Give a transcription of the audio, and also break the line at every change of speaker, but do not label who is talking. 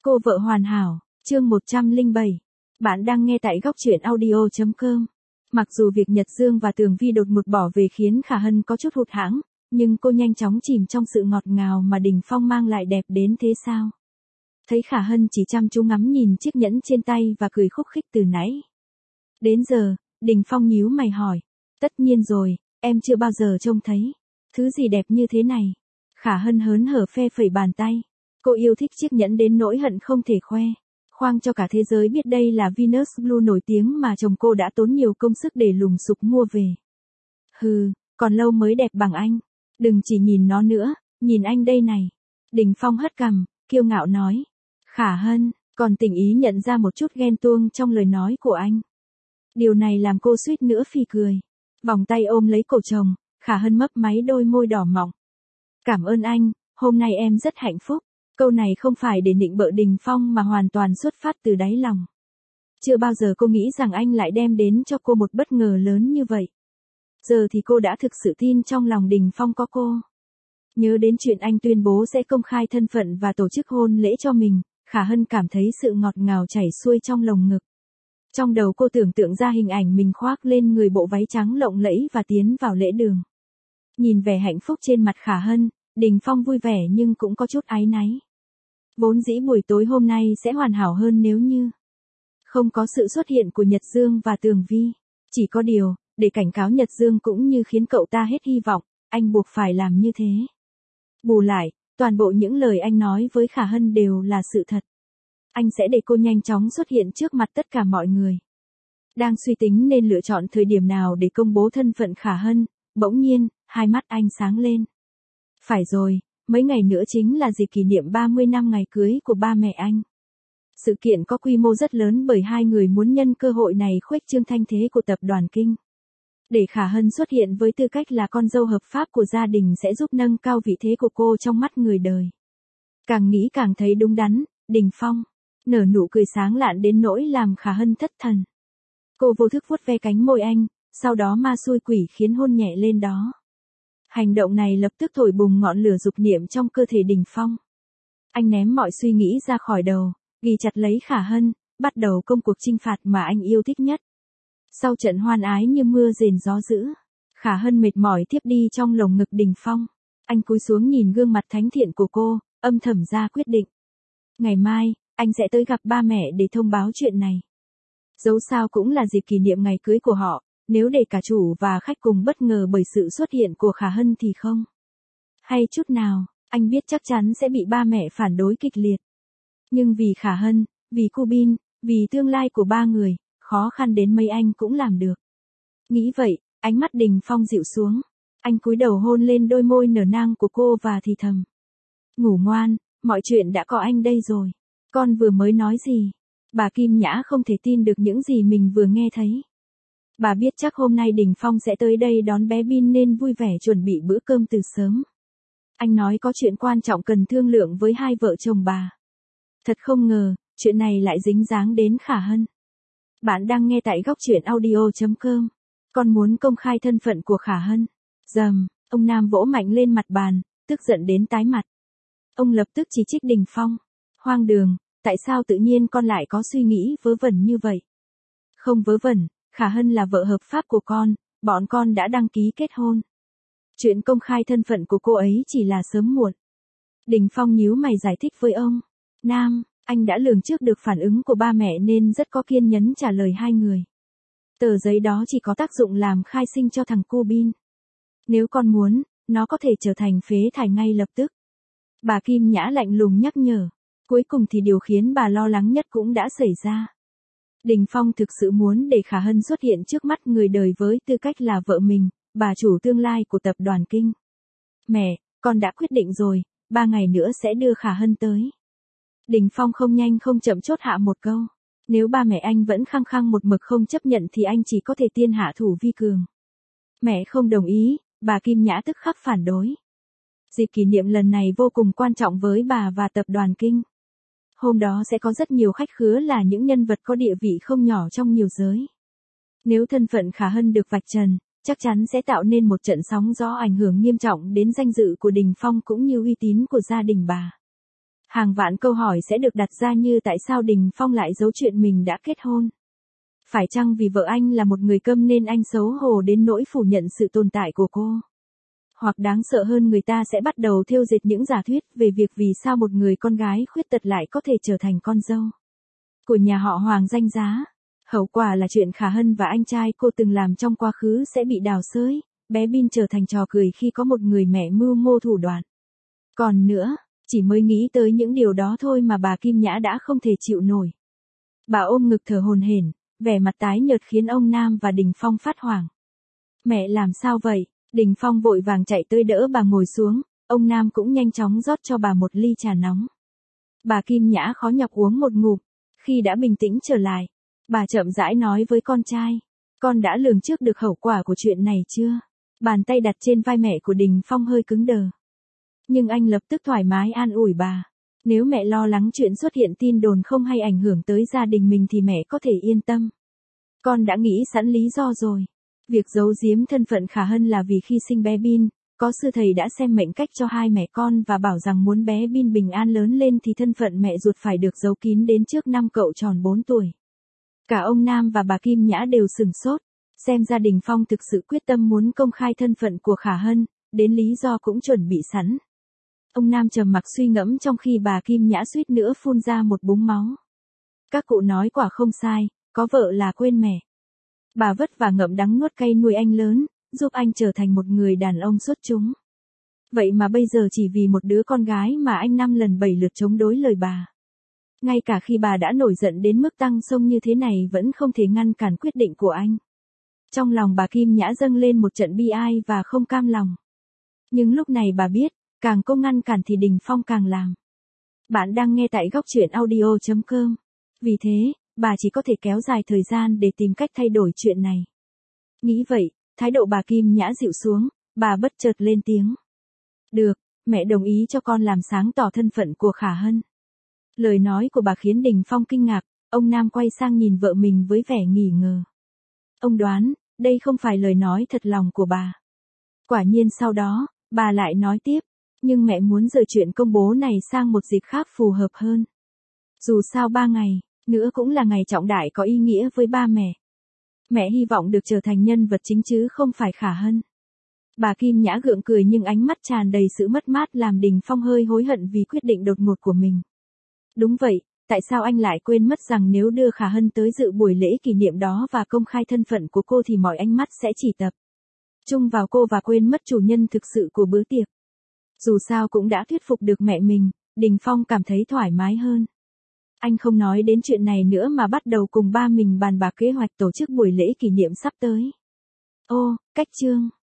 Cô vợ hoàn hảo, chương 107. Bạn đang nghe tại góc truyện audio.com. Mặc dù việc Nhật Dương và Tường Vi đột ngột bỏ về khiến Khả Hân có chút hụt hẫng, nhưng cô nhanh chóng chìm trong sự ngọt ngào mà Đình Phong mang lại đẹp đến thế sao. Thấy Khả Hân chỉ chăm chú ngắm nhìn chiếc nhẫn trên tay và cười khúc khích từ nãy đến giờ, Đình Phong nhíu mày hỏi. Tất nhiên rồi, em chưa bao giờ trông thấy thứ gì đẹp như thế này. Khả Hân hớn hở phe phẩy bàn tay. Cô yêu thích chiếc nhẫn đến nỗi hận không thể khoang cho cả thế giới biết đây là Venus Blue nổi tiếng mà chồng cô đã tốn nhiều công sức để lùng sục mua về. Hừ, còn lâu mới đẹp bằng anh. Đừng chỉ nhìn nó nữa, nhìn anh đây này. Đình Phong hất cằm, kiêu ngạo nói. Khả Hân, còn tình ý nhận ra một chút ghen tuông trong lời nói của anh. Điều này làm cô suýt nữa phì cười. Vòng tay ôm lấy cổ chồng, Khả Hân mấp máy đôi môi đỏ mọng. Cảm ơn anh, hôm nay em rất hạnh phúc. Câu này không phải để nịnh bợ Đình Phong mà hoàn toàn xuất phát từ đáy lòng. Chưa bao giờ cô nghĩ rằng anh lại đem đến cho cô một bất ngờ lớn như vậy. Giờ thì cô đã thực sự tin trong lòng Đình Phong có cô. Nhớ đến chuyện anh tuyên bố sẽ công khai thân phận và tổ chức hôn lễ cho mình, Khả Hân cảm thấy sự ngọt ngào chảy xuôi trong lồng ngực. Trong đầu cô tưởng tượng ra hình ảnh mình khoác lên người bộ váy trắng lộng lẫy và tiến vào lễ đường. Nhìn vẻ hạnh phúc trên mặt Khả Hân, Đình Phong vui vẻ nhưng cũng có chút áy náy. Vốn dĩ buổi tối hôm nay sẽ hoàn hảo hơn nếu như không có sự xuất hiện của Nhật Dương và Tường Vi. Chỉ có điều, để cảnh cáo Nhật Dương cũng như khiến cậu ta hết hy vọng, anh buộc phải làm như thế. Bù lại, toàn bộ những lời anh nói với Khả Hân đều là sự thật. Anh sẽ để cô nhanh chóng xuất hiện trước mặt tất cả mọi người. Đang suy tính nên lựa chọn thời điểm nào để công bố thân phận Khả Hân, bỗng nhiên, hai mắt anh sáng lên. Phải rồi, mấy ngày nữa chính là dịp kỷ niệm 30 năm ngày cưới của ba mẹ anh. Sự kiện có quy mô rất lớn bởi hai người muốn nhân cơ hội này khuếch trương thanh thế của tập đoàn Kinh. Để Khả Hân xuất hiện với tư cách là con dâu hợp pháp của gia đình sẽ giúp nâng cao vị thế của cô trong mắt người đời. Càng nghĩ càng thấy đúng đắn, Đình Phong nở nụ cười sáng lạn đến nỗi làm Khả Hân thất thần. Cô vô thức vuốt ve cánh môi anh, sau đó ma xui quỷ khiến hôn nhẹ lên đó. Hành động này lập tức thổi bùng ngọn lửa dục niệm trong cơ thể Đình Phong. Anh ném mọi suy nghĩ ra khỏi đầu, ghi chặt lấy Khả Hân, bắt đầu công cuộc chinh phạt mà anh yêu thích nhất. Sau trận hoan ái như mưa rền gió dữ, Khả Hân mệt mỏi tiếp đi trong lồng ngực Đình Phong. Anh cúi xuống nhìn gương mặt thánh thiện của cô, âm thầm ra quyết định. Ngày mai, anh sẽ tới gặp ba mẹ để thông báo chuyện này. Dẫu sao cũng là dịp kỷ niệm ngày cưới của họ, nếu để cả chủ và khách cùng bất ngờ bởi sự xuất hiện của Khả Hân thì không hay chút nào, anh biết chắc chắn sẽ bị ba mẹ phản đối kịch liệt. Nhưng vì Khả Hân, vì Cu Bin, vì tương lai của ba người, khó khăn đến mấy anh cũng làm được. Nghĩ vậy, ánh mắt Đình Phong dịu xuống. Anh cúi đầu hôn lên đôi môi nở nang của cô và thì thầm. Ngủ ngoan, mọi chuyện đã có anh đây rồi. Con vừa mới nói gì? Bà Kim Nhã không thể tin được những gì mình vừa nghe thấy. Bà biết chắc hôm nay Đình Phong sẽ tới đây đón bé Bin nên vui vẻ chuẩn bị bữa cơm từ sớm. Anh nói có chuyện quan trọng cần thương lượng với hai vợ chồng bà. Thật không ngờ, chuyện này lại dính dáng đến Khả Hân. Bạn đang nghe tại góc truyện audio.com. Con muốn công khai thân phận của Khả Hân. Dầm, ông Nam vỗ mạnh lên mặt bàn, tức giận đến tái mặt. Ông lập tức chỉ trích Đình Phong. Hoang đường, tại sao tự nhiên con lại có suy nghĩ vớ vẩn như vậy? Không vớ vẩn, Khả Hân là vợ hợp pháp của con, bọn con đã đăng ký kết hôn. Chuyện công khai thân phận của cô ấy chỉ là sớm muộn. Đình Phong nhíu mày giải thích với ông. Nam, anh đã lường trước được phản ứng của ba mẹ nên rất có kiên nhẫn trả lời hai người. Tờ giấy đó chỉ có tác dụng làm khai sinh cho thằng Cu Bin. Nếu con muốn, nó có thể trở thành phế thải ngay lập tức. Bà Kim Nhã lạnh lùng nhắc nhở. Cuối cùng thì điều khiến bà lo lắng nhất cũng đã xảy ra. Đình Phong thực sự muốn để Khả Hân xuất hiện trước mắt người đời với tư cách là vợ mình, bà chủ tương lai của tập đoàn Kinh. Mẹ, con đã quyết định rồi, 3 ngày nữa sẽ đưa Khả Hân tới. Đình Phong không nhanh không chậm chốt hạ một câu. Nếu ba mẹ anh vẫn khăng khăng một mực không chấp nhận thì anh chỉ có thể tiên hạ thủ vi cường. Mẹ không đồng ý, bà Kim Nhã tức khắc phản đối. Dịp kỷ niệm lần này vô cùng quan trọng với bà và tập đoàn Kinh. Hôm đó sẽ có rất nhiều khách khứa là những nhân vật có địa vị không nhỏ trong nhiều giới. Nếu thân phận Khả Hân được vạch trần, chắc chắn sẽ tạo nên một trận sóng gió ảnh hưởng nghiêm trọng đến danh dự của Đình Phong cũng như uy tín của gia đình bà. Hàng vạn câu hỏi sẽ được đặt ra như tại sao Đình Phong lại giấu chuyện mình đã kết hôn. Phải chăng vì vợ anh là một người câm nên anh xấu hổ đến nỗi phủ nhận sự tồn tại của cô? Hoặc đáng sợ hơn, người ta sẽ bắt đầu thêu dệt những giả thuyết về việc vì sao một người con gái khuyết tật lại có thể trở thành con dâu của nhà họ Hoàng danh giá. Hậu quả là chuyện Khả Hân và anh trai cô từng làm trong quá khứ sẽ bị đào xới, bé Bin trở thành trò cười khi có một người mẹ mưu mô thủ đoạn. Còn nữa, chỉ mới nghĩ tới những điều đó thôi mà bà Kim Nhã đã không thể chịu nổi. Bà ôm ngực thở hổn hển, vẻ mặt tái nhợt khiến ông Nam và Đình Phong phát hoảng. Mẹ làm sao vậy? Đình Phong vội vàng chạy tới đỡ bà ngồi xuống, ông Nam cũng nhanh chóng rót cho bà một ly trà nóng. Bà Kim Nhã khó nhọc uống một ngụm, khi đã bình tĩnh trở lại, bà chậm rãi nói với con trai, con đã lường trước được hậu quả của chuyện này chưa? Bàn tay đặt trên vai mẹ của Đình Phong hơi cứng đờ. Nhưng anh lập tức thoải mái an ủi bà. Nếu mẹ lo lắng chuyện xuất hiện tin đồn không hay ảnh hưởng tới gia đình mình thì mẹ có thể yên tâm. Con đã nghĩ sẵn lý do rồi. Việc giấu giếm thân phận Khả Hân là vì khi sinh bé Bin, có sư thầy đã xem mệnh cách cho hai mẹ con và bảo rằng muốn bé Bin bình an lớn lên thì thân phận mẹ ruột phải được giấu kín đến trước năm cậu tròn 4 tuổi. Cả ông Nam và bà Kim Nhã đều sửng sốt, xem ra Đình Phong thực sự quyết tâm muốn công khai thân phận của Khả Hân, đến lý do cũng chuẩn bị sẵn. Ông Nam trầm mặc suy ngẫm trong khi bà Kim Nhã suýt nữa phun ra một búng máu. Các cụ nói quả không sai, có vợ là quên mẹ. Bà vất vả ngậm đắng nuốt cay nuôi anh lớn, giúp anh trở thành một người đàn ông xuất chúng. Vậy mà bây giờ chỉ vì một đứa con gái mà anh 5 lần 7 lượt chống đối lời bà. Ngay cả khi bà đã nổi giận đến mức tăng sông như thế này vẫn không thể ngăn cản quyết định của anh. Trong lòng bà Kim Nhã dâng lên một trận bi ai và không cam lòng. Nhưng lúc này bà biết, càng không ngăn cản thì Đình Phong càng làm. Bạn đang nghe tại góc truyện audio.com. Vì thế, bà chỉ có thể kéo dài thời gian để tìm cách thay đổi chuyện này. Nghĩ vậy, thái độ bà Kim Nhã dịu xuống, bà bất chợt lên tiếng. Được, mẹ đồng ý cho con làm sáng tỏ thân phận của Khả Hân. Lời nói của bà khiến Đình Phong kinh ngạc, ông Nam quay sang nhìn vợ mình với vẻ nghi ngờ. Ông đoán, đây không phải lời nói thật lòng của bà. Quả nhiên sau đó, bà lại nói tiếp, nhưng mẹ muốn rời chuyện công bố này sang một dịp khác phù hợp hơn. Dù sao 3 ngày nữa cũng là ngày trọng đại có ý nghĩa với ba mẹ. Mẹ hy vọng được trở thành nhân vật chính chứ không phải Khả Hân. Bà Kim Nhã gượng cười nhưng ánh mắt tràn đầy sự mất mát làm Đình Phong hơi hối hận vì quyết định đột ngột của mình. Đúng vậy, tại sao anh lại quên mất rằng nếu đưa Khả Hân tới dự buổi lễ kỷ niệm đó và công khai thân phận của cô thì mọi ánh mắt sẽ chỉ tập trung vào cô và quên mất chủ nhân thực sự của bữa tiệc. Dù sao cũng đã thuyết phục được mẹ mình, Đình Phong cảm thấy thoải mái hơn. Anh không nói đến chuyện này nữa mà bắt đầu cùng ba mình bàn bạc kế hoạch tổ chức buổi lễ kỷ niệm sắp tới. Ô, cách chương